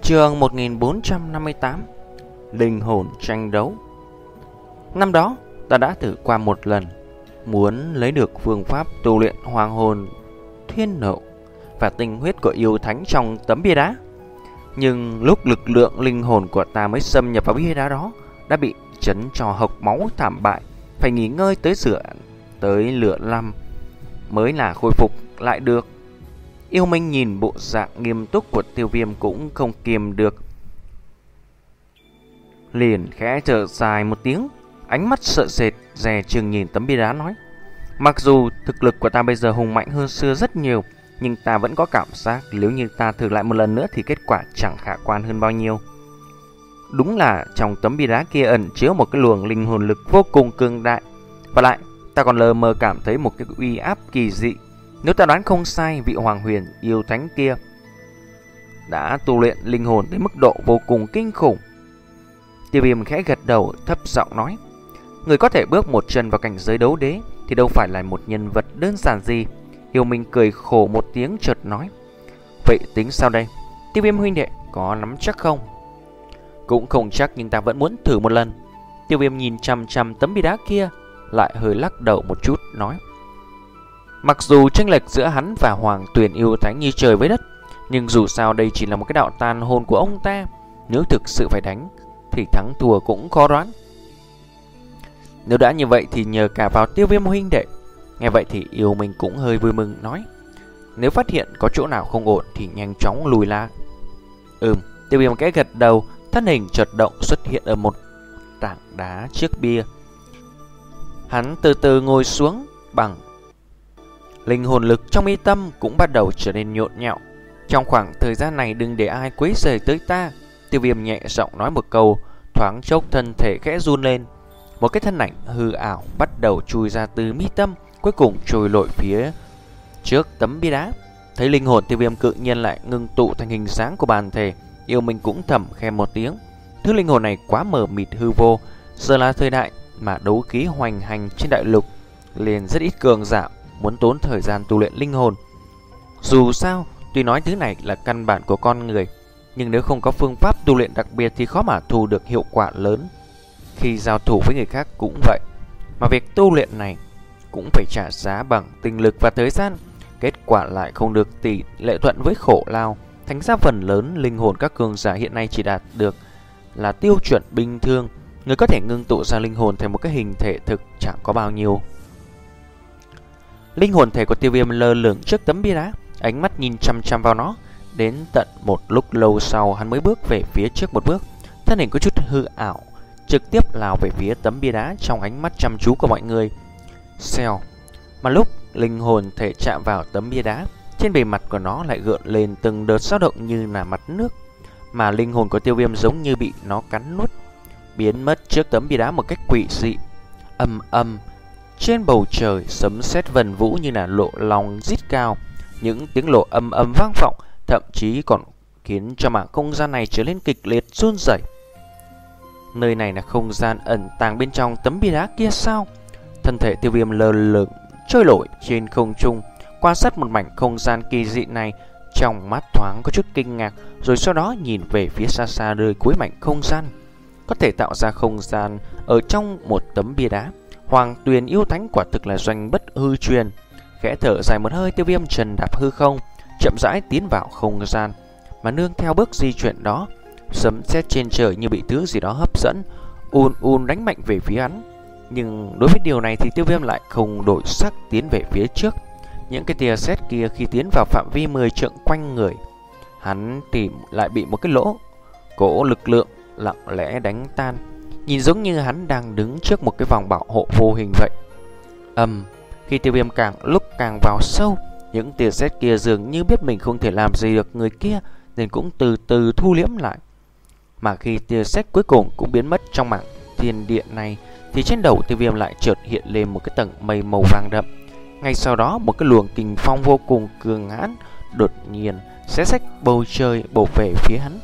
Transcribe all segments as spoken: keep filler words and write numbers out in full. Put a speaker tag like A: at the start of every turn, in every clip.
A: Chương một nghìn bốn trăm năm mươi tám. Linh hồn tranh đấu. Năm đó ta đã thử qua một lần, muốn lấy được phương pháp tu luyện hoàng hồn thiên nộ và tinh huyết của yêu thánh trong tấm bia đá. Nhưng lúc lực lượng linh hồn của ta mới xâm nhập vào bia đá đó, đã bị chấn cho hộc máu thảm bại, phải nghỉ ngơi tới sửa tới lửa năm mới là khôi phục lại được. Yêu Minh nhìn bộ dạng nghiêm túc của Tiêu Viêm cũng không kiềm được, liền khẽ thở dài một tiếng, ánh mắt sợ sệt dè chừng nhìn tấm bia đá nói: mặc dù thực lực của ta bây giờ hùng mạnh hơn xưa rất nhiều, nhưng ta vẫn có cảm giác nếu như ta thử lại một lần nữa thì kết quả chẳng khả quan hơn bao nhiêu. Đúng là trong tấm bia đá kia ẩn chứa một cái luồng linh hồn lực vô cùng cường đại, và lại ta còn lờ mờ cảm thấy một cái uy áp kỳ dị. Nếu ta đoán không sai, vị hoàng huyền yêu thánh kia đã tu luyện linh hồn tới mức độ vô cùng kinh khủng. Tiêu Viêm khẽ gật đầu, thấp giọng nói: người có thể bước một chân vào cảnh giới đấu đế thì đâu phải là một nhân vật đơn giản gì. Yêu Minh cười khổ một tiếng chợt nói: vậy tính sao đây? Tiêu Viêm huynh đệ, có nắm chắc không? Cũng không chắc, nhưng ta vẫn muốn thử một lần. Tiêu Viêm nhìn chằm chằm tấm bia đá kia, lại hơi lắc đầu một chút nói: mặc dù chênh lệch giữa hắn và Hoàng Tuyền yêu thánh như trời với đất, nhưng dù sao đây chỉ là một cái đạo tàn hồn của ông ta. Nếu thực sự phải đánh thì thắng thua cũng khó đoán. Nếu đã như vậy thì nhờ cả vào Tiêu Viêm huynh đệ. Nghe vậy thì Yêu Minh cũng hơi vui mừng nói: nếu phát hiện có chỗ nào không ổn thì nhanh chóng lùi la. Ừm. Tiêu Viêm kẽ gật đầu, thân hình chợt động xuất hiện ở một tảng đá trước bia. Hắn từ từ ngồi xuống, bằng linh hồn lực trong mi tâm cũng bắt đầu trở nên nhộn nhạo. Trong khoảng thời gian này đừng để ai quấy rầy tới ta. Tiêu Viêm nhẹ giọng nói một câu, thoáng chốc thân thể khẽ run lên. Một cái thân ảnh hư ảo bắt đầu chui ra từ mi tâm, cuối cùng trôi lội phía trước tấm bia đá. Thấy linh hồn Tiêu Viêm cự nhiên lại ngưng tụ thành hình dáng của bản thể, Yêu Minh cũng thầm khen một tiếng. Thứ linh hồn này quá mờ mịt hư vô. Giờ là thời đại mà đấu khí hoành hành trên đại lục, liền rất ít cường giả muốn tốn thời gian tu luyện linh hồn. Dù sao, tuy nói thứ này là căn bản của con người, nhưng nếu không có phương pháp tu luyện đặc biệt thì khó mà thu được hiệu quả lớn. Khi giao thủ với người khác cũng vậy, mà việc tu luyện này cũng phải trả giá bằng tinh lực và thời gian. Kết quả lại không được tỷ lệ thuận với khổ lao. Thành ra phần lớn linh hồn các cường giả hiện nay chỉ đạt được là tiêu chuẩn bình thường. Người có thể ngưng tụ ra linh hồn thành một cái hình thể thực chẳng có bao nhiêu. Linh hồn thể của Tiêu Viêm lơ lửng trước tấm bia đá, ánh mắt nhìn chăm chăm vào nó. Đến tận một lúc lâu sau, hắn mới bước về phía trước một bước, thân hình có chút hư ảo, trực tiếp lao về phía tấm bia đá trong ánh mắt chăm chú của mọi người. Xèo. Mà lúc linh hồn thể chạm vào tấm bia đá, trên bề mặt của nó lại gợn lên từng đợt dao động như là mặt nước, mà linh hồn của Tiêu Viêm giống như bị nó cắn nuốt, biến mất trước tấm bia đá một cách quỷ dị. Ầm ầm, trên bầu trời sấm sét vần vũ như là lộ lòng rít cao, những tiếng lộ âm âm vang vọng, thậm chí còn khiến cho mảng không gian này trở nên kịch liệt run rẩy. Nơi này là không gian ẩn tàng bên trong tấm bia đá kia sao? Thân thể Tiêu Viêm lơ lửng trôi nổi trên không trung, quan sát một mảnh không gian kỳ dị này, trong mắt thoáng có chút kinh ngạc, rồi sau đó nhìn về phía xa xa nơi cuối mảnh không gian. Có thể tạo ra không gian ở trong một tấm bia đá, Hoàng Tuyền yêu thánh quả thực là doanh bất hư truyền. Khẽ thở dài một hơi, Tiêu Viêm trần đạp hư không, chậm rãi tiến vào không gian, mà nương theo bước di chuyển đó, sấm sét trên trời như bị thứ gì đó hấp dẫn, ùn ùn đánh mạnh về phía hắn. Nhưng đối với điều này thì Tiêu Viêm lại không đổi sắc tiến về phía trước. Những cái tia sét kia khi tiến vào phạm vi mười trượng quanh người hắn thì lại bị một cái lỗ cỗ lực lượng lặng lẽ đánh tan, nhìn giống như hắn đang đứng trước một cái vòng bảo hộ vô hình vậy. Ầm, khi Tiêu Viêm càng lúc càng vào sâu, những tia sét kia dường như biết mình không thể làm gì được người kia, nên cũng từ từ thu liễm lại. Mà khi tia sét cuối cùng cũng biến mất trong mảng thiên địa này, thì trên đầu Tiêu Viêm lại chợt hiện lên một cái tầng mây màu vàng đậm. Ngay sau đó, một cái luồng kình phong vô cùng cường hãn đột nhiên xé rách bầu trời bổ về phía hắn.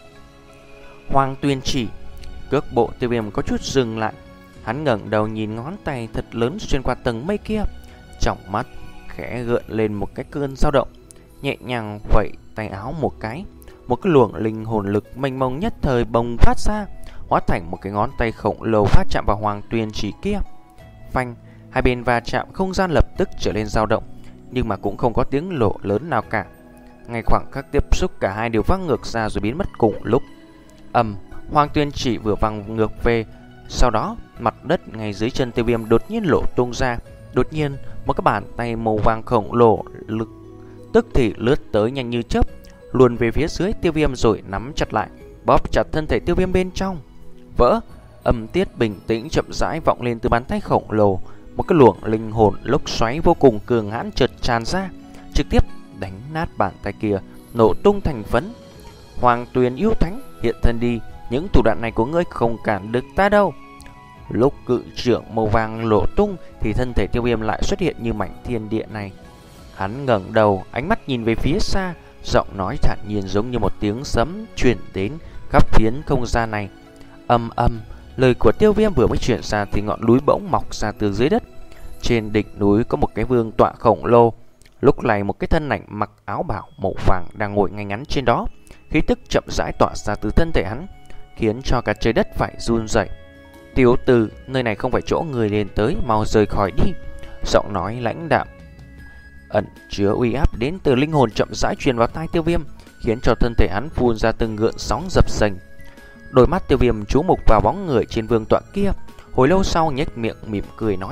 A: Hoàng Tuyền chỉ, cước bộ Tiêu Viêm có chút dừng lại. Hắn ngẩng đầu nhìn ngón tay thật lớn xuyên qua tầng mây kia, trong mắt khẽ gợn lên một cái cơn dao động, nhẹ nhàng vẩy tay áo một cái. một cái luồng linh hồn lực mênh mông nhất thời bùng phát ra, hóa thành một cái ngón tay khổng lồ phát chạm vào Hoàng Tuyền Chỉ kia. Phanh, hai bên va chạm, không gian lập tức trở nên dao động, nhưng mà cũng không có tiếng nổ lớn nào cả. Ngay khoảng khắc tiếp xúc, cả hai đều văng ngược ra rồi biến mất cùng lúc. Ầm, Hoàng Tuyền Chỉ vừa văng ngược về, sau đó mặt đất ngay dưới chân Tiêu Viêm đột nhiên lộ tung ra. Đột nhiên, một cái bàn tay màu vàng khổng lồ lực tức thì lướt tới nhanh như chớp, luồn về phía dưới Tiêu Viêm rồi nắm chặt lại, bóp chặt thân thể Tiêu Viêm bên trong. Vỡ, âm tiết bình tĩnh chậm rãi vọng lên từ bàn tay khổng lồ. Một cái luồng linh hồn lốc xoáy vô cùng cường hãn chợt tràn ra, trực tiếp đánh nát bàn tay kia, nổ tung thành phấn. Hoàng Tuyền yêu thánh, hiện thân đi, những thủ đoạn này của ngươi không cản được ta đâu. Lúc cự trưởng màu vàng lộ tung thì thân thể Tiêu Viêm lại xuất hiện như mảnh thiên địa này. Hắn ngẩng đầu, ánh mắt nhìn về phía xa, giọng nói thản nhiên giống như một tiếng sấm truyền đến khắp phiến không gian này. Âm âm, lời của Tiêu Viêm vừa mới truyền ra thì ngọn núi bỗng mọc ra từ dưới đất. Trên đỉnh núi có một cái vương tọa khổng lồ. Lúc này một cái thân ảnh mặc áo bào màu vàng đang ngồi ngay ngắn trên đó. Khí tức chậm rãi tỏa ra từ thân thể hắn, khiến cho cả trời đất phải run rẩy. Tiểu tử, nơi này không phải chỗ người lên tới, mau rời khỏi đi. Giọng nói lãnh đạm ẩn chứa uy áp đến từ linh hồn chậm rãi truyền vào tai Tiêu Viêm, khiến cho thân thể hắn phun ra từng gợn sóng dập dềnh. Đôi mắt Tiêu Viêm chú mục vào bóng người trên vương tọa kia, hồi lâu sau nhếch miệng mỉm cười nói: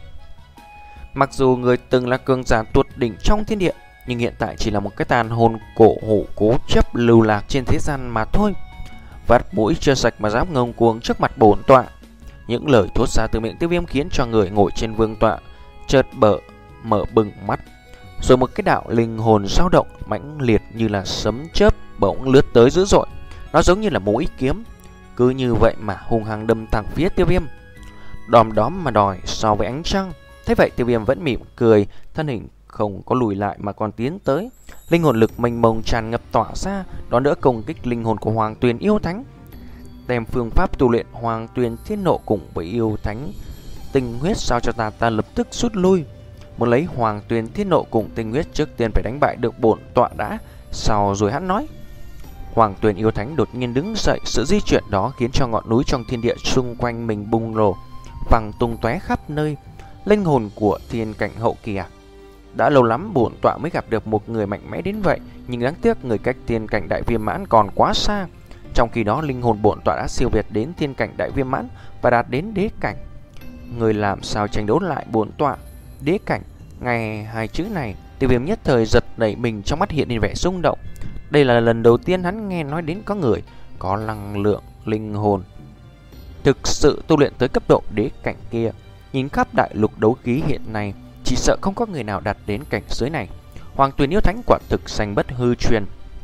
A: mặc dù người từng là cường giả tuyệt đỉnh trong thiên địa, nhưng hiện tại chỉ là một cái tàn hồn cổ hủ cố chấp lưu lạc trên thế gian mà thôi. Vắt mũi chưa sạch mà dám ngông cuồng trước mặt bổn tọa. Những lời thốt ra từ miệng Tiêu Viêm khiến cho người ngồi trên vương tọa chợt bở mở bừng mắt, rồi một cái đạo linh hồn dao động mãnh liệt như là sấm chớp bỗng lướt tới dữ dội. Nó giống như là mũi kiếm, cứ như vậy mà hung hăng đâm thẳng phía Tiêu Viêm, đom đóm mà đòi so với ánh trăng. Thế vậy Tiêu Viêm vẫn mỉm cười, thân hình không có lùi lại mà còn tiến tới. Linh hồn lực mênh mông tràn ngập tỏa ra, đón đỡ công kích linh hồn của Hoàng Tuyền yêu thánh. Đem phương pháp tu luyện Hoàng Tuyền Thiên Nộ cùng với yêu thánh tinh huyết sao cho ta, ta lập tức rút lui. Muốn lấy Hoàng Tuyền Thiên Nộ cùng tinh huyết, trước tiên phải đánh bại được bổn tọa đã, sau rồi hắn nói. Hoàng Tuyền yêu thánh đột nhiên đứng dậy, sự di chuyển đó khiến cho ngọn núi trong thiên địa xung quanh mình bùng nổ, văng tung tóe khắp nơi. Linh hồn của thiên cảnh hậu kỳ à? Đã lâu lắm bổn tọa mới gặp được một người mạnh mẽ đến vậy, nhưng đáng tiếc người cách thiên cảnh đại viêm mãn còn quá xa. Trong khi đó linh hồn bổn tọa đã siêu việt đến thiên cảnh đại viêm mãn và đạt đến đế cảnh. Người làm sao tranh đấu lại bổn tọa? Đế cảnh, ngay hai chữ này, Tiêu Viêm nhất thời giật nảy mình, trong mắt hiện lên vẻ rung động. Đây là lần đầu tiên hắn nghe nói đến có người có năng lượng linh hồn thực sự tu luyện tới cấp độ đế cảnh kia. Nhìn khắp đại lục đấu khí hiện nay, chỉ sợ không có người nào đạt đến cảnh giới này. Hoàng Tuyền yêu thánh quả thực sanh bất hư truyền.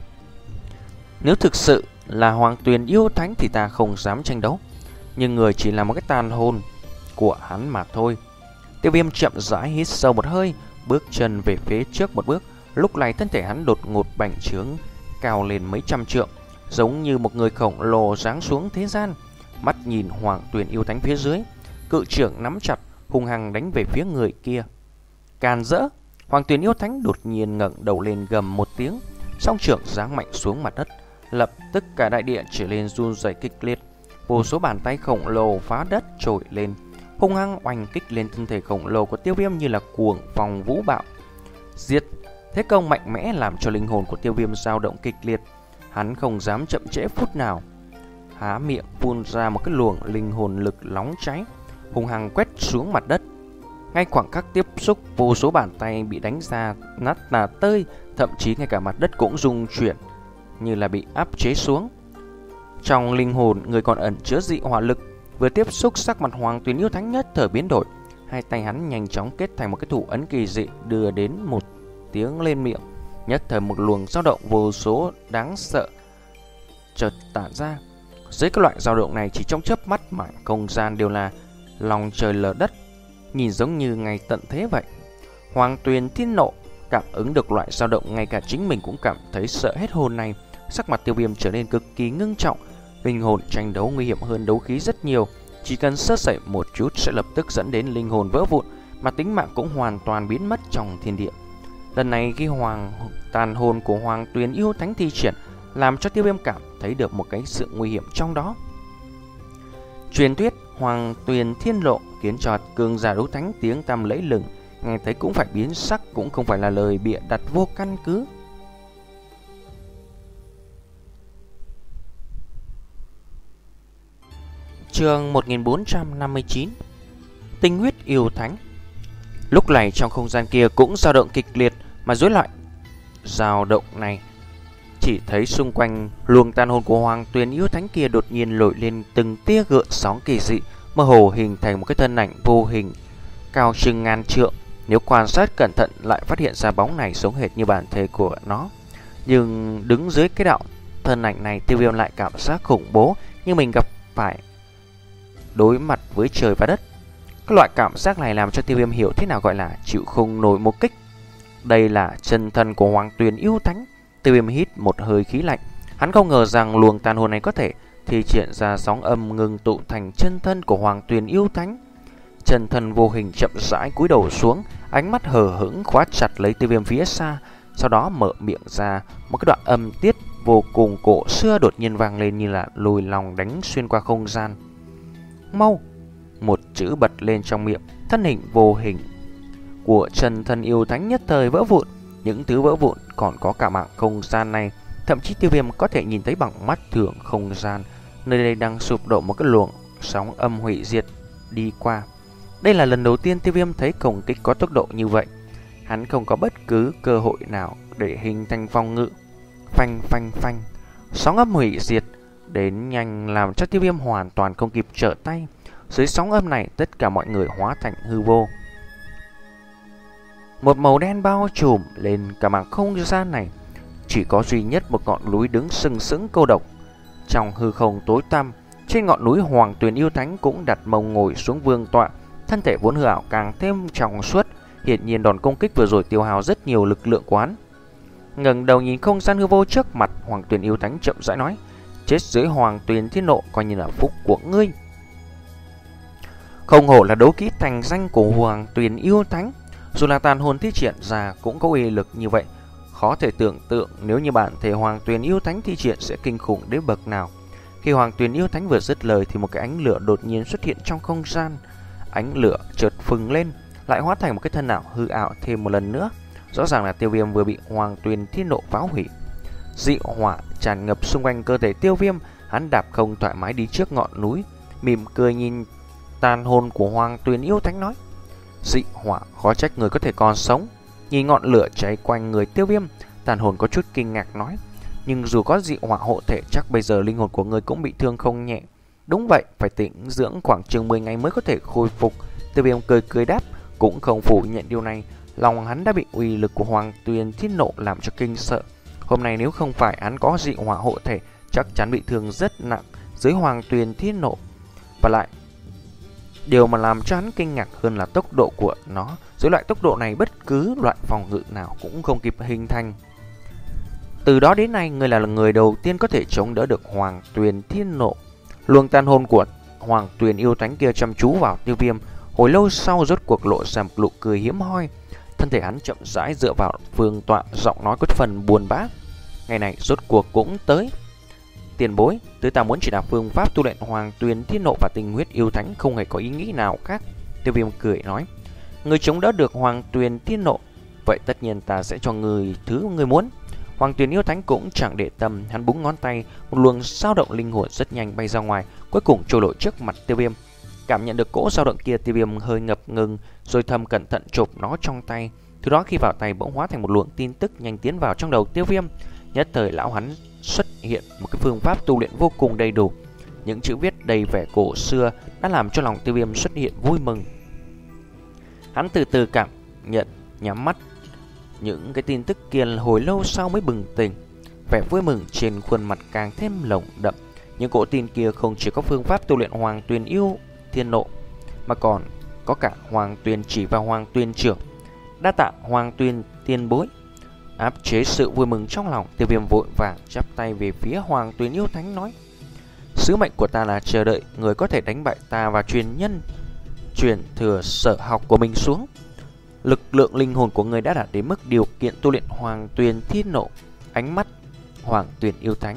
A: Nếu thực sự là Hoàng Tuyền yêu thánh thì ta không dám tranh đấu, nhưng người chỉ là một cái tàn hồn của hắn mà thôi. Tiêu Viêm chậm rãi hít sâu một hơi, bước chân về phía trước một bước. Lúc này thân thể hắn đột ngột bành trướng, cao lên mấy trăm trượng, giống như một người khổng lồ giáng xuống thế gian. Mắt nhìn Hoàng Tuyền yêu thánh phía dưới, cự trưởng nắm chặt, hung hăng đánh về phía người kia. Càn rỡ! Hoàng Tuyền yêu thánh đột nhiên ngẩng đầu lên gầm một tiếng, song trưởng giáng mạnh xuống mặt đất. Lập tức cả đại địa trở lên run rẩy kịch liệt. Vô số bàn tay khổng lồ phá đất trồi lên, hung hăng oanh kích lên thân thể khổng lồ của Tiêu Viêm như là cuồng phong vũ bạo. Giết! Thế công mạnh mẽ làm cho linh hồn của Tiêu Viêm dao động kịch liệt. Hắn không dám chậm trễ phút nào, há miệng phun ra một cái luồng linh hồn lực nóng cháy, hung hăng quét xuống mặt đất. Ngay khoảng khắc tiếp xúc, vô số bàn tay bị đánh ra nát nà tơi, thậm chí ngay cả mặt đất cũng rung chuyển như là bị áp chế xuống. Trong linh hồn người còn ẩn chứa dị hỏa lực, vừa tiếp xúc sắc mặt Hoàng Tuyền yêu thánh nhất thời biến đổi. Hai tay hắn nhanh chóng kết thành một cái thủ ấn kỳ dị, đưa đến một tiếng lên miệng. Nhất thời một luồng dao động vô số đáng sợ chợt tản ra. Dưới cái loại dao động này, chỉ trong chớp mắt mà không gian đều là lòng trời lở đất, nhìn giống như ngày tận thế vậy. Hoàng Tuyền Thiên Nộ cảm ứng được loại dao động, ngay cả chính mình cũng cảm thấy sợ hết hồn này. Sắc mặt Tiêu Viêm trở nên cực kỳ ngưng trọng. Linh hồn tranh đấu nguy hiểm hơn đấu khí rất nhiều, chỉ cần sơ sẩy một chút sẽ lập tức dẫn đến linh hồn vỡ vụn, mà tính mạng cũng hoàn toàn biến mất trong thiên địa. Lần này khi hoàng tàn hồn của Hoàng Tuyền yêu thánh thi triển, làm cho Tiêu Viêm cảm thấy được một cái sự nguy hiểm trong đó. Truyền thuyết Hoàng Tuyền Thiên Lộ khiến cho cường giả đấu thánh tiếng tăm lẫy lừng, nghe thấy cũng phải biến sắc, cũng không phải là lời bịa đặt vô căn cứ. Chương một nghìn bốn trăm năm mươi chín. Tinh huyết yêu thánh. Lúc này trong không gian kia cũng dao động kịch liệt, mà rối loạn dao động này chỉ thấy xung quanh luồng tàn hồn của Hoàng Tuyền yêu thánh kia đột nhiên nổi lên từng tia gợn sóng kỳ dị, mơ hồ hình thành một cái thân ảnh vô hình cao chừng ngàn trượng. Nếu quan sát cẩn thận lại phát hiện ra bóng này giống hệt như bản thể của nó, nhưng đứng dưới cái đạo thân ảnh này, Tiêu Viêm lại cảm giác khủng bố như mình gặp phải đối mặt với trời và đất. Các loại cảm giác này làm cho Tiêu Viêm hiểu thế nào gọi là chịu không nổi một kích. Đây là chân thân của Hoàng Tuyền yêu thánh. Tiêu Viêm hít một hơi khí lạnh. Hắn không ngờ rằng luồng tàn hồn này có thể thi triển ra sóng âm ngừng tụ thành chân thân của Hoàng Tuyền yêu thánh. Chân thân vô hình chậm rãi cúi đầu xuống, ánh mắt hờ hững khóa chặt lấy Tiêu Viêm phía xa, sau đó mở miệng ra một cái đoạn âm tiết vô cùng cổ xưa đột nhiên vang lên như là lùi lòng đánh xuyên qua không gian. Mau! Một chữ bật lên trong miệng, thân hình vô hình của chân thân yêu thánh nhất thời vỡ vụn. Những thứ vỡ vụn còn có cả mạng không gian này, thậm chí Tiêu Viêm có thể nhìn thấy bằng mắt thường không gian. Nơi đây đang sụp đổ một cái luồng sóng âm hủy diệt đi qua. Đây là lần đầu tiên Tiêu Viêm thấy công kích có tốc độ như vậy. Hắn không có bất cứ cơ hội nào để hình thành phòng ngự. Phanh phanh phanh, sóng âm hủy diệt đến nhanh làm cho Tiêu Viêm hoàn toàn không kịp trở tay. Dưới sóng âm này, tất cả mọi người hóa thành hư vô. Một màu đen bao trùm lên cả mảng không gian này. Chỉ có duy nhất một ngọn núi đứng sừng sững cô độc trong hư không tối tăm. Trên ngọn núi, Hoàng Tuyền yêu thánh cũng đặt mông ngồi xuống vương tọa, thân thể vốn hư ảo càng thêm trong suốt. Hiển nhiên đòn công kích vừa rồi tiêu hao rất nhiều lực lượng quán. Ngẩng đầu nhìn không gian hư vô trước mặt, Hoàng Tuyền yêu thánh chậm rãi nói: chết dưới Hoàng Tuyền Thiên Nộ coi như là phúc của ngươi. Không hổ là đấu kỹ thành danh của Hoàng Tuyền yêu thánh, dù là tàn hồn thi triển ra cũng có uy lực như vậy. Khó thể tưởng tượng nếu như bản thể Hoàng Tuyền yêu thánh thi triển sẽ kinh khủng đến bậc nào. Khi Hoàng Tuyền yêu thánh vừa dứt lời thì một cái ánh lửa đột nhiên xuất hiện trong không gian. Ánh lửa chợt phừng lên, lại hóa thành một cái thân ảo hư ảo thêm một lần nữa. Rõ ràng là Tiêu Viêm vừa bị Hoàng Tuyền Thiên Nộ phá hủy. Dị hỏa tràn ngập xung quanh cơ thể Tiêu Viêm, hắn đạp không thoải mái đi trước ngọn núi, mỉm cười nhìn tàn hồn của Hoàng Tuyền yêu thánh nói: dị hỏa, khó trách người có thể còn sống. Nhìn ngọn lửa cháy quanh người Tiêu Viêm, tàn hồn có chút kinh ngạc nói: nhưng dù có dị hỏa hộ thể, chắc bây giờ linh hồn của người cũng bị thương không nhẹ. Đúng vậy, phải tĩnh dưỡng khoảng chừng mười ngày mới có thể khôi phục. Tiêu Viêm cười cười đáp, cũng không phủ nhận điều này. Lòng hắn đã bị uy lực của Hoàng Tuyền Thiên Nộ làm cho kinh sợ. Hôm nay nếu không phải hắn có dị hỏa hộ thể, chắc chắn bị thương rất nặng dưới Hoàng Tuyền Thiên Nộ. Và lại, điều mà làm cho hắn kinh ngạc hơn là tốc độ của nó. Dưới loại tốc độ này, bất cứ loại phòng ngự nào cũng không kịp hình thành. Từ đó đến nay, người là người đầu tiên có thể chống đỡ được Hoàng Tuyền Thiên Nộ. Luồng tàn hồn của Hoàng Tuyền yêu thánh kia chăm chú vào Tiêu Viêm, hồi lâu sau rốt cuộc lộ ra một nụ cười hiếm hoi. Thân thể hắn chậm rãi dựa vào vương tọa, giọng nói có phần buồn bã: ngày này rốt cuộc cũng tới. Tiền bối, tứ ta muốn chỉ đạo phương pháp tu luyện Hoàng Tuyền Thiên Nộ và Tinh huyết yêu thánh, không hề có ý nghĩ nào khác. Tiêu Viêm cười nói: người chống đỡ được Hoàng Tuyền Thiên Nộ, vậy tất nhiên ta sẽ cho người thứ người muốn. Hoàng Tuyền yêu thánh cũng chẳng để tâm, hắn búng ngón tay, một luồng dao động linh hồn rất nhanh bay ra ngoài, cuối cùng trôi nổi trước mặt Tiêu Viêm. Cảm nhận được cỗ dao động kia, Tiêu Viêm hơi ngập ngừng, rồi thầm cẩn thận chộp nó trong tay. Thứ đó khi vào tay bỗng hóa thành một luồng tin tức nhanh tiến vào trong đầu Tiêu Viêm. Nhất thời lão hắn xuất hiện một cái phương pháp tu luyện vô cùng đầy đủ. Những chữ viết đầy vẻ cổ xưa đã làm cho lòng Tiêu Viêm xuất hiện vui mừng. Hắn từ từ cảm nhận, nhắm mắt. Những cái tin tức kia hồi lâu sau mới bừng tỉnh. Vẻ vui mừng trên khuôn mặt càng thêm lồng đậm. Những cỗ tin kia không chỉ có phương pháp tu luyện Hoàng Tuyền yêu Thiên Nộ, mà còn có cả Hoàng Tuyền chỉ và Hoàng Tuyền trưởng. Đa tạ Hoàng Tuyền tiền bối. Áp chế sự vui mừng trong lòng, Tiêu Viêm vội vàng chắp tay về phía Hoàng Tuyền yêu thánh nói: sứ mệnh của ta là chờ đợi người có thể đánh bại ta và truyền nhân truyền thừa sở học của mình xuống. Lực lượng linh hồn của người đã đạt đến mức điều kiện tu luyện Hoàng Tuyền Thiên Nộ. Ánh mắt Hoàng Tuyền yêu thánh.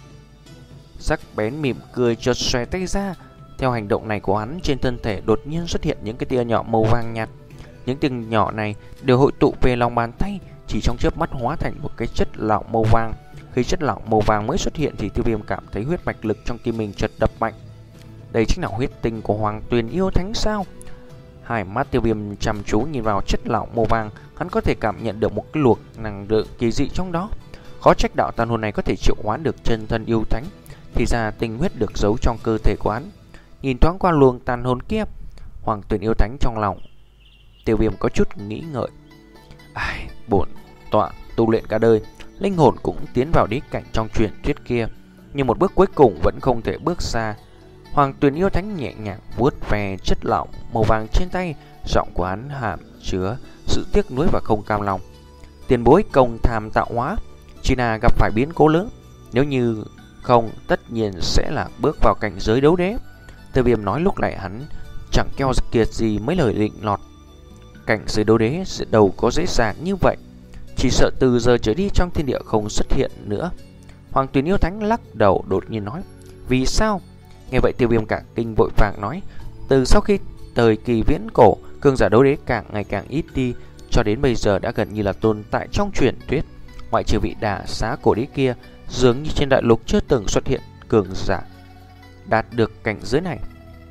A: Sắc bén mỉm cười chợt xòe tay ra. Theo hành động này của hắn, trên thân thể đột nhiên xuất hiện những cái tia nhỏ màu vàng nhạt. Những tia nhỏ này đều hội tụ về lòng bàn tay, chỉ trong chớp mắt hóa thành một cái chất lỏng màu vàng. Khi chất lỏng màu vàng mới xuất hiện thì Tiêu Viêm cảm thấy huyết mạch lực trong tim mình chợt đập mạnh. Đây chính là huyết tinh của Hoàng Tuyền yêu thánh sao? Hai mắt Tiêu Viêm chăm chú nhìn vào chất lỏng màu vàng, hắn có thể cảm nhận được một cái luồng năng lượng kỳ dị trong đó. Khó trách đạo tàn hồn này có thể triệu hoán được chân thân yêu thánh, thì ra tinh huyết được giấu trong cơ thể của hắn. Nhìn thoáng qua luồng tàn hồn kia, Hoàng Tuyền yêu thánh trong lòng Tiêu Viêm có chút nghĩ ngợi. Ai, bổn tọa tu luyện cả đời, linh hồn cũng tiến vào đế cảnh trong truyền thuyết kia, nhưng một bước cuối cùng vẫn không thể bước xa. Hoàng Tuyền yêu thánh nhẹ nhàng vuốt về chất lỏng màu vàng trên tay, giọng của hắn hàm chứa sự tiếc nuối và không cam lòng. Tiền bối công tham tạo hóa, chỉ là gặp phải biến cố lớn, nếu như không tất nhiên sẽ là bước vào cảnh giới đấu đế. Tiêu Viêm nói lúc này hắn chẳng keo kiệt gì mấy lời định lọt. Cảnh giới đấu đế sẽ đâu có dễ dàng như vậy, chỉ sợ từ giờ trở đi trong thiên địa không xuất hiện nữa. Hoàng Tuyền yêu thánh lắc đầu đột nhiên nói. Vì sao? Nghe vậy Tiêu Viêm cả kinh vội vàng nói. Từ sau khi thời kỳ viễn cổ, cường giả đấu đế càng ngày càng ít đi, cho đến bây giờ đã gần như là tồn tại trong truyền thuyết. Ngoại trừ vị đả xá cổ đế kia, dường như trên đại lục chưa từng xuất hiện cường giả đạt được cảnh giới này.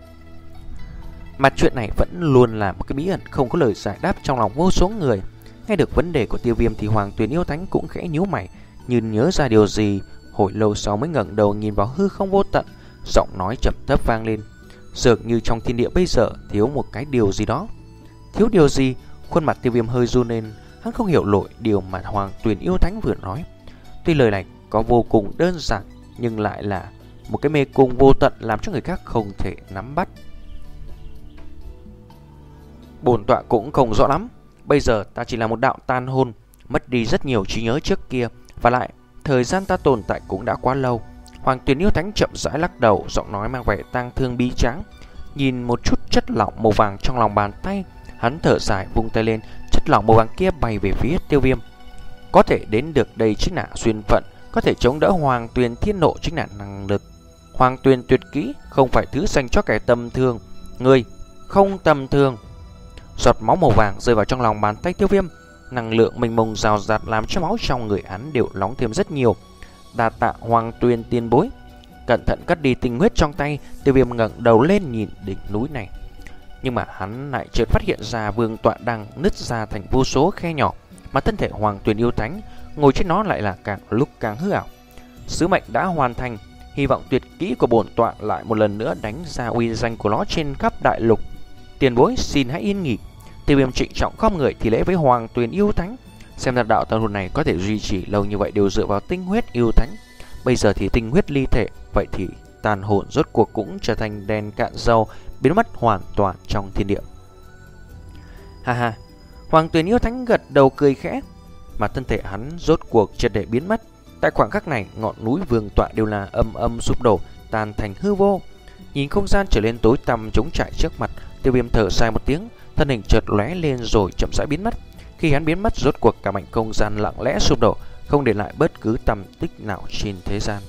A: Mặt chuyện này vẫn luôn là một cái bí ẩn không có lời giải đáp trong lòng vô số người. Nghe được vấn đề của Tiêu Viêm thì Hoàng Tuyền yêu thánh cũng khẽ nhíu mày, như nhớ ra điều gì, hồi lâu sau mới ngẩng đầu nhìn vào hư không vô tận, giọng nói trầm thấp vang lên. Dường như trong thiên địa bây giờ thiếu một cái điều gì đó. Thiếu điều gì? Khuôn mặt Tiêu Viêm hơi run lên, hắn không hiểu nổi điều mà Hoàng Tuyền yêu thánh vừa nói. Tuy lời này có vô cùng đơn giản, nhưng lại là một cái mê cung vô tận làm cho người khác không thể nắm bắt. Bổn tọa cũng không rõ lắm. Bây giờ ta chỉ là một đạo tan hồn, mất đi rất nhiều trí nhớ trước kia, và lại thời gian ta tồn tại cũng đã quá lâu. Hoàng Tuyền yêu thánh chậm rãi lắc đầu, giọng nói mang vẻ tang thương bí tráng. Nhìn một chút chất lỏng màu vàng trong lòng bàn tay, hắn thở dài vung tay lên, chất lỏng màu vàng kia bay về phía Tiêu Viêm. Có thể đến được đây chính là duyên phận, có thể chống đỡ Hoàng Tuyền thiên nộ chính là năng lực. Hoàng Tuyền tuyệt kỹ không phải thứ dành cho kẻ tầm thường, người không tầm thường. Giọt máu màu vàng rơi vào trong lòng bàn tay Tiêu Viêm, năng lượng mênh mông rào rạt làm cho máu trong người hắn đều nóng thêm rất nhiều. Đa tạ Hoàng Tuyền tiền bối. Cẩn thận cất đi tinh huyết trong tay, Tiêu Viêm ngẩng đầu lên nhìn đỉnh núi này. Nhưng mà hắn lại chợt phát hiện ra vương tọa đang nứt ra thành vô số khe nhỏ, mà thân thể Hoàng Tuyền yêu thánh ngồi trên nó lại là càng lúc càng hư ảo. Sứ mệnh đã hoàn thành, hy vọng tuyệt kỹ của bổn tọa lại một lần nữa đánh ra uy danh của nó trên khắp đại lục. Tiền bối xin hãy yên nghỉ. Tiêu Viêm trịnh trọng khom người thì lễ với Hoàng Tuyền yêu thánh. Xem ra đạo tàn hồn này có thể duy trì lâu như vậy đều dựa vào tinh huyết yêu thánh. Bây giờ thì tinh huyết ly thể, vậy thì tàn hồn rốt cuộc cũng trở thành đèn cạn dầu, biến mất hoàn toàn trong thiên địa. Ha ha, Hoàng Tuyền yêu thánh gật đầu cười khẽ, mà thân thể hắn rốt cuộc triệt để biến mất. Tại khoảng khắc này, ngọn núi vương tọa đều là âm âm sụp đổ, tan thành hư vô. Nhìn không gian trở lên tối tăm trống trải trước mặt, Tiêu Viêm thở dài một tiếng, thân hình chợt lóe lên rồi chậm rãi biến mất. Khi hắn biến mất, rốt cuộc cả mảnh không gian lặng lẽ sụp đổ, không để lại bất cứ tăm tích nào trên thế gian.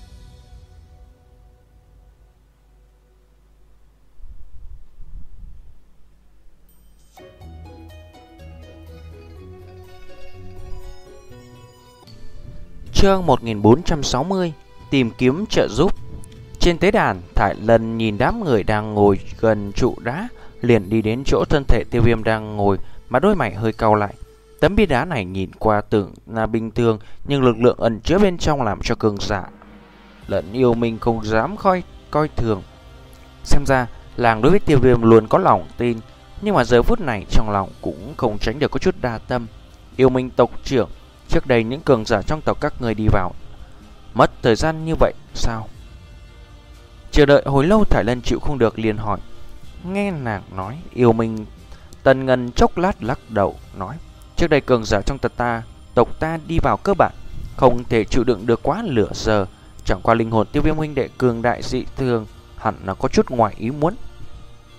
A: Chương một nghìn bốn trăm sáu mươi. Tìm kiếm trợ giúp. Trên tế đàn, Thải Lân nhìn đám người đang ngồi gần trụ đá, liền đi đến chỗ thân thể Tiêu Viêm đang ngồi, mà đôi mày hơi cau lại. Tấm bia đá này nhìn qua tưởng là bình thường, nhưng lực lượng ẩn chứa bên trong làm cho cường giả lẫn yêu mình không dám coi coi thường. Xem ra làng đối với Tiêu Viêm luôn có lòng tin, nhưng mà giờ phút này trong lòng cũng không tránh được có chút đa tâm. Yêu minh tộc trưởng, trước đây những cường giả trong tộc các người đi vào mất thời gian như vậy sao? Chờ đợi hồi lâu, Thải Lân chịu không được liền hỏi. Nghe nàng nói yêu minh, Tần Ngân chốc lát lắc đầu nói, trước đây cường giả trong tộc ta tộc ta đi vào cơ bản không thể chịu đựng được quá lửa giờ. Chẳng qua linh hồn Tiêu Viêm huynh đệ cường đại dị thường, hẳn là có chút ngoài ý muốn.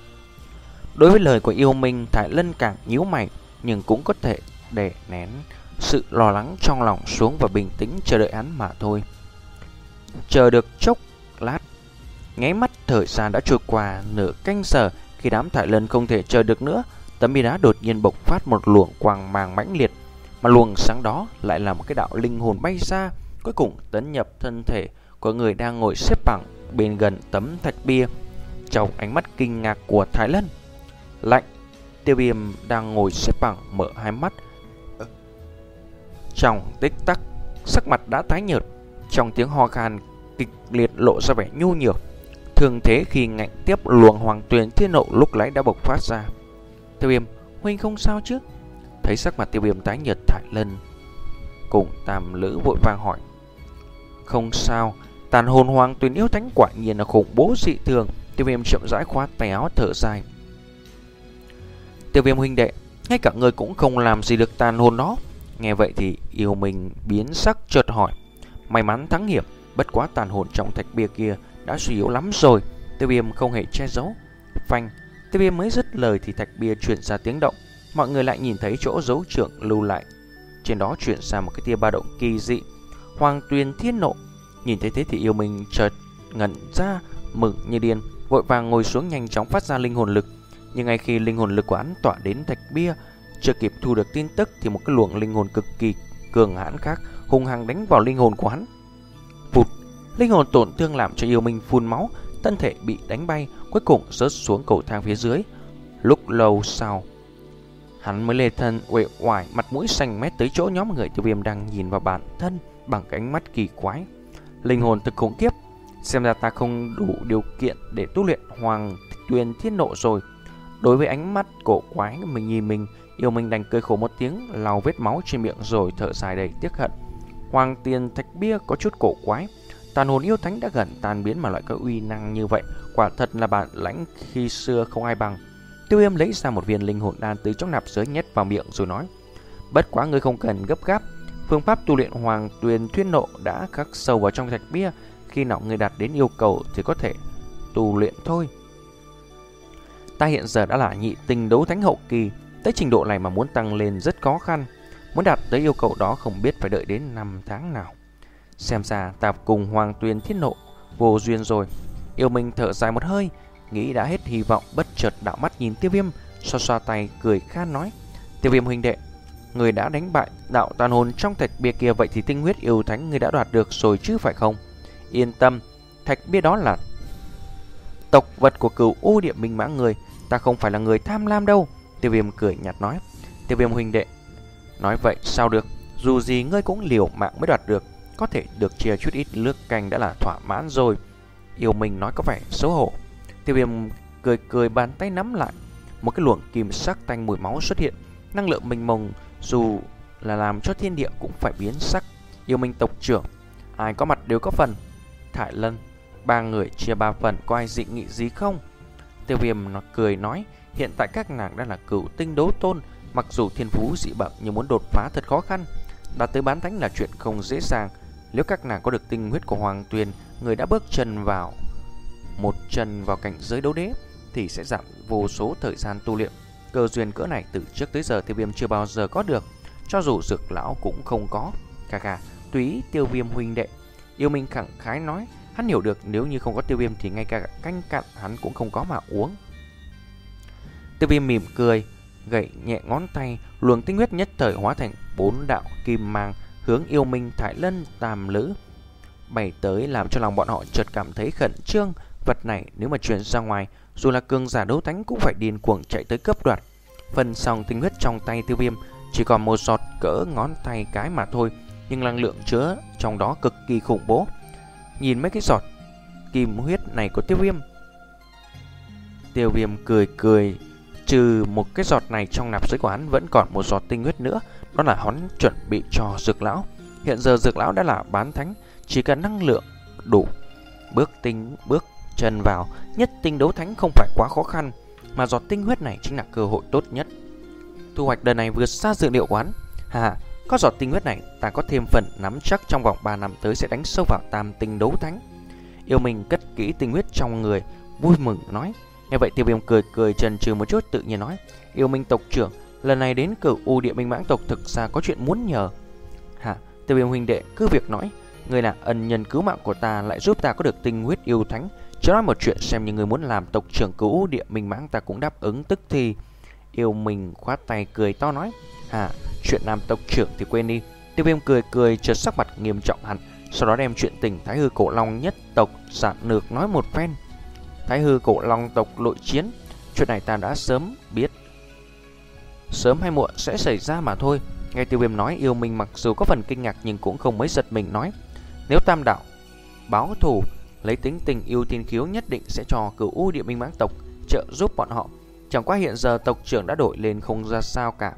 A: Đối với lời của yêu minh, Thải Lân càng nhíu mày, nhưng cũng có thể để nén sự lo lắng trong lòng xuống và bình tĩnh chờ đợi hắn mà thôi. Chờ được chốc lát, nháy mắt thời gian đã trôi qua nửa canh giờ. Khi đám Thải Lân không thể chờ được nữa, tấm bia đá đột nhiên bộc phát một luồng quang mang mãnh liệt, mà luồng sáng đó lại là một cái đạo linh hồn bay ra, cuối cùng tấn nhập thân thể của người đang ngồi xếp bằng bên gần tấm thạch bia. Trong ánh mắt kinh ngạc của Thái Lân, lạnh, Tiêu Viêm đang ngồi xếp bằng mở hai mắt. Trong tích tắc, sắc mặt đã tái nhợt, trong tiếng ho khan kịch liệt lộ ra vẻ nhu nhược. Thường thế khi ngạnh tiếp luồng Hoàng Tuyền Thiên Nộ lúc nãy đã bộc phát ra. Tiêu Viêm, huynh không sao chứ? Thấy sắc mặt Tiêu Viêm tái nhợt, Thái Lân cùng Tam Lữ vội vàng hỏi. Không sao, tàn hồn Hoàng Tuyền yêu thánh quả nhiên là khủng bố dị thường. Tiêu Viêm chậm rãi khoát tay áo thở dài. Tiêu Viêm huynh đệ, ngay cả người cũng không làm gì được tàn hồn đó. Nghe vậy thì Yêu Minh biến sắc chợt hỏi. May mắn thắng hiểm, bất quá tàn hồn trong thạch bia kia đã suy yếu lắm rồi. Tiêu Viêm không hề che giấu. Phanh, Tiêu Viêm mới dứt lời thì thạch bia chuyển ra tiếng động. Mọi người lại nhìn thấy chỗ dấu trưởng lưu lại, trên đó chuyển ra một cái tia ba động kỳ dị. Hoàng Tuyền Thiên Nộ. Nhìn thấy thế thì Yêu Minh chợt ngẩn ra, mừng như điên, vội vàng ngồi xuống nhanh chóng phát ra linh hồn lực. Nhưng ngay khi linh hồn lực của hắn tỏa đến thạch bia, chưa kịp thu được tin tức thì một cái luồng linh hồn cực kỳ cường hãn khác hung hăng đánh vào linh hồn của hắn. Phụt, linh hồn tổn thương làm cho Yêu Minh phun máu, thân thể bị đánh bay, cuối cùng rớt xuống cầu thang phía dưới. Lúc lâu sau, hắn mới lê thân uể oải, mặt mũi xanh mét tới chỗ nhóm người Tiêu Viêm đang nhìn vào bản thân bằng cái ánh mắt kỳ quái. Linh hồn thực khủng khiếp, xem ra ta không đủ điều kiện để tu luyện Hoàng Tuyền Thiên Nộ rồi. Đối với ánh mắt cổ quái mình nhìn mình, Yêu Minh đành cười khổ một tiếng, lau vết máu trên miệng rồi thở dài đầy tiếc hận. Hoàng Tiền thạch bia có chút cổ quái, tàn hồn yêu thánh đã gần tan biến mà loại có uy năng như vậy, quả thật là bản lãnh khi xưa không ai bằng. Tiêu Viêm lấy ra một viên linh hồn đan từ trong nạp giới nhét vào miệng rồi nói: Bất quá ngươi không cần gấp gáp, phương pháp tu luyện Hoàng Tuyền Thiên Nộ đã khắc sâu vào trong thạch bia, khi nào ngươi đạt đến yêu cầu thì có thể tu luyện thôi. Ta hiện giờ đã là nhị tinh đấu thánh hậu kỳ, tới trình độ này mà muốn tăng lên rất khó khăn. Muốn đạt tới yêu cầu đó không biết phải đợi đến năm tháng nào. Xem ra ta cùng Hoàng Tuyền Thiên Nộ vô duyên rồi. Yêu Minh thở dài một hơi, nghĩ đã hết hy vọng, bất chợt đạo mắt nhìn Tiêu Viêm, xoa xoa tay cười khan nói: Tiêu Viêm huynh đệ, người đã đánh bại đạo tàn hồn trong thạch bia kia, vậy thì tinh huyết yêu thánh người đã đoạt được rồi chứ phải không? Yên tâm, thạch bia đó là tộc vật của Cửu U Địa Minh Mã người, ta không phải là người tham lam đâu. Tiêu Viêm cười nhạt nói: Tiêu Viêm huynh đệ, nói vậy sao được, dù gì ngươi cũng liều mạng mới đoạt được, có thể được chia chút ít nước canh đã là thỏa mãn rồi. Yêu Minh nói có vẻ xấu hổ. Tiêu Viêm cười cười, bàn tay nắm lại, một cái luồng kim sắc tanh mùi máu xuất hiện, năng lượng mênh mông dù là làm cho thiên địa cũng phải biến sắc. Yêu Minh tộc trưởng, ai có mặt đều có phần. Thải Lân, ba người chia ba phần, có ai dị nghị gì không? Tiêu Viêm nó cười nói: Hiện tại các nàng đã là cửu tinh đấu tôn, mặc dù thiên phú dị bẩm nhưng muốn đột phá thật khó khăn. Đạt tới bán thánh là chuyện không dễ dàng. Nếu các nàng có được tinh huyết của Hoàng Tuyền, người đã bước chân vào một chân vào cảnh giới đấu đế, thì sẽ giảm vô số thời gian tu luyện. Cơ duyên cỡ này từ trước tới giờ Tiêu Viêm chưa bao giờ có được, cho dù Dược lão cũng không có. Cà cà, tùy Tiêu Viêm huynh đệ. Yêu Minh khẳng khái nói, hắn hiểu được nếu như không có Tiêu Viêm thì ngay cả canh cặn hắn cũng không có mà uống. Tiêu Viêm mỉm cười, gậy nhẹ ngón tay, luồng tinh huyết nhất thời hóa thành bốn đạo kim mang hướng Yêu Minh, Thái Lân, Tam Lữ bay tới, làm cho lòng bọn họ chợt cảm thấy khẩn trương. Vật này nếu mà truyền ra ngoài, dù là cường giả đấu thánh cũng phải điên cuồng chạy tới cướp đoạt. Phần xong tinh huyết trong tay Tiêu Viêm chỉ còn một giọt cỡ ngón tay cái mà thôi, nhưng năng lượng chứa trong đó cực kỳ khủng bố. Nhìn mấy cái giọt kim huyết này của Tiêu Viêm, Tiêu Viêm cười cười. Trừ một cái giọt này, trong nạp giới của hắn vẫn còn một giọt tinh huyết nữa, đó là hắn chuẩn bị cho Dược lão. Hiện giờ Dược lão đã là bán thánh, chỉ cần năng lượng đủ, bước tinh bước chân vào nhất tinh đấu thánh không phải quá khó khăn, mà giọt tinh huyết này chính là cơ hội tốt nhất. Thu hoạch đời này vượt xa dự liệu của hắn. Hà, có giọt tinh huyết này, ta có thêm phần nắm chắc trong vòng ba năm tới sẽ đánh sâu vào tam tinh đấu thánh. Yêu Minh cất kỹ tinh huyết trong người, vui mừng nói. Nghe vậy Tiêu Viêm cười cười chần chừ một chút, tự nhiên nói: Yêu Minh tộc trưởng, lần này đến Cửu U Địa Minh Mãng tộc thực ra có chuyện muốn nhờ. Hả? Tiêu Viêm huynh đệ cứ việc nói, người là ân nhân cứu mạng của ta, lại giúp ta có được tinh huyết yêu thánh. Cho nói một chuyện xem như người muốn làm tộc trưởng Cửu U Địa Minh Mãng, ta cũng đáp ứng tức thì. Yêu Minh khoát tay cười to nói, à, chuyện làm tộc trưởng thì quên đi. Tiêu Viêm cười cười chợt sắc mặt nghiêm trọng hẳn, sau đó đem chuyện tình Thái Hư Cổ Long nhất tộc giản lược nói một phen. Thái Hư Cổ Long tộc nội chiến, chuyện này ta đã sớm biết, sớm hay muộn sẽ xảy ra mà thôi. Nghe Tiêu Viêm nói, Yêu Minh mặc dù có phần kinh ngạc nhưng cũng không mấy giật mình, nói, nếu Tam đạo báo thù, lấy tính tình yêu thiên khiếu nhất định sẽ cho Cửu U Địa Minh Mãng tộc trợ giúp bọn họ. Chẳng qua hiện giờ tộc trưởng đã đổi lên không ra sao cả.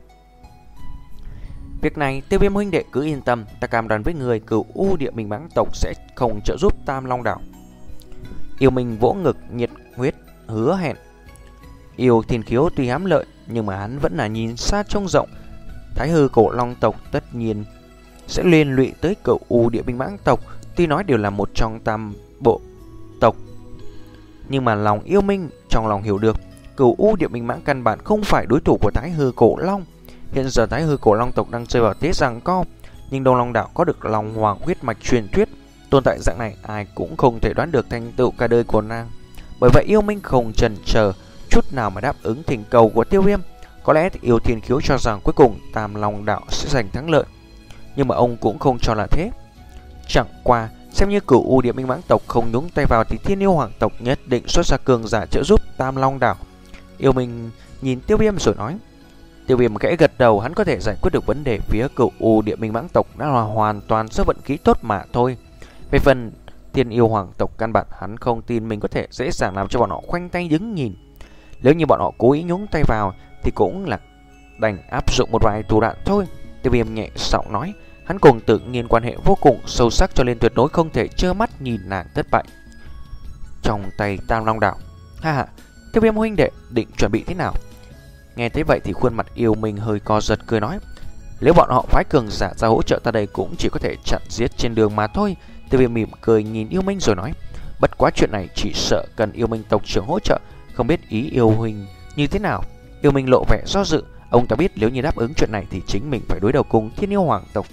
A: Việc này Tiêu Viêm huynh đệ cứ yên tâm, ta cam đoan với người Cửu U Địa Minh Mãng tộc sẽ không trợ giúp Tam Long đảo. Yêu Minh vỗ ngực nhiệt huyết hứa hẹn. Yêu thiên khiếu tuy hám lợi nhưng mà hắn vẫn là nhìn xa trông rộng. Thái Hư Cổ Long tộc tất nhiên sẽ liên lụy tới Cửu U Địa Minh Mãng tộc. Tuy nói đều là một trong tam bộ tộc, nhưng mà lòng Yêu Minh trong lòng hiểu được Cửu U Địa Minh Mãng căn bản không phải đối thủ của Thái Hư Cổ Long. Hiện giờ Thái Hư Cổ Long tộc đang rơi vào thế giằng co, nhưng Đông Long đảo có được Long Hoàng huyết mạch truyền thuyết, tồn tại dạng này ai cũng không thể đoán được thành tựu cả đời của nàng. Bởi vậy Yêu Minh không chần chờ chút nào mà đáp ứng thỉnh cầu của Tiêu Viêm. Có lẽ Yêu Thiên Khiếu cho rằng cuối cùng Tam Long đảo sẽ giành thắng lợi, nhưng mà ông cũng không cho là thế. Chẳng qua xem như Cửu U Địa Minh Mãng tộc không nhúng tay vào thì Thiên Yêu Hoàng tộc nhất định xuất ra cường giả trợ giúp Tam Long đảo. Yêu Minh nhìn Tiêu Viêm rồi nói. Tiêu Viêm khẽ gật đầu, hắn có thể giải quyết được vấn đề phía Cửu U Địa Minh Mãng tộc đã là hoàn toàn do vận khí tốt mà thôi. Về phần Thiên Yêu Hoàng tộc, căn bản hắn không tin mình có thể dễ dàng làm cho bọn họ khoanh tay đứng nhìn. Nếu như bọn họ cố ý nhúng tay vào thì cũng là đành áp dụng một vài thủ đoạn thôi. Tiêu Viêm nhẹ giọng nói, hắn cùng tự nhiên quan hệ vô cùng sâu sắc cho nên tuyệt đối không thể trơ mắt nhìn nàng thất bại trong tay Tam Long đảo. Ha ha, Tiêu Viêm huynh đệ định chuẩn bị thế nào? Nghe thấy vậy thì khuôn mặt Yêu Minh hơi co giật, cười nói, nếu bọn họ phái cường giả ra hỗ trợ ta đây cũng chỉ có thể chặn giết trên đường mà thôi. Tiêu Viêm mỉm cười nhìn Yêu Minh rồi nói, bất quá chuyện này chỉ sợ cần Yêu Minh tộc trưởng hỗ trợ, không biết ý Yêu huynh như thế nào. Yêu Minh lộ vẻ do dự, ông ta biết nếu như đáp ứng chuyện này thì chính mình phải đối đầu cùng Thiên Yêu Hoàng tộc.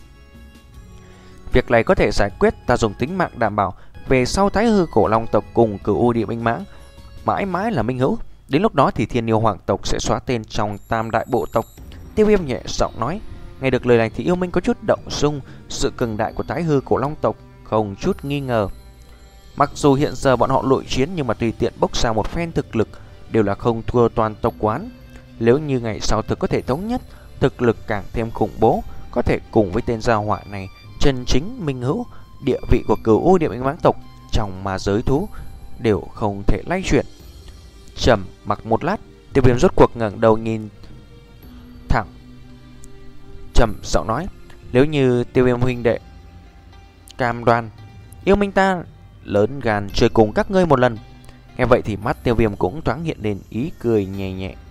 A: Việc này có thể giải quyết, ta dùng tính mạng đảm bảo về sau Thái Hư Cổ Long tộc cùng Cửu U Địa Minh Mãng mãi mãi là minh hữu. Đến lúc đó thì Thiên Yêu Hoàng tộc sẽ xóa tên trong tam đại bộ tộc. Tiêu Viêm nhẹ giọng nói. Nghe được lời này thì Yêu Minh có chút động dung, sự cường đại của Thái Hư Cổ Long tộc không chút nghi ngờ. Mặc dù hiện giờ bọn họ nội chiến nhưng mà tùy tiện bốc ra một phen thực lực đều là không thua toàn tộc quán. Nếu như ngày sau thực có thể thống nhất, thực lực càng thêm khủng bố, có thể cùng với tên gia hỏa này chân chính minh hữu, địa vị của Cửu U Địa Minh Mãng tộc trong ma giới thú đều không thể lay chuyển. Trầm mặc một lát, Tiêu Viêm rốt cuộc ngẩng đầu nhìn thẳng, trầm giọng nói, nếu như Tiêu Viêm huynh đệ cam đoan, Yêu Minh ta lớn gan chơi cùng các ngươi một lần. Nghe vậy thì mắt Tiêu Viêm cũng thoáng hiện lên ý cười nhẹ nhẹ.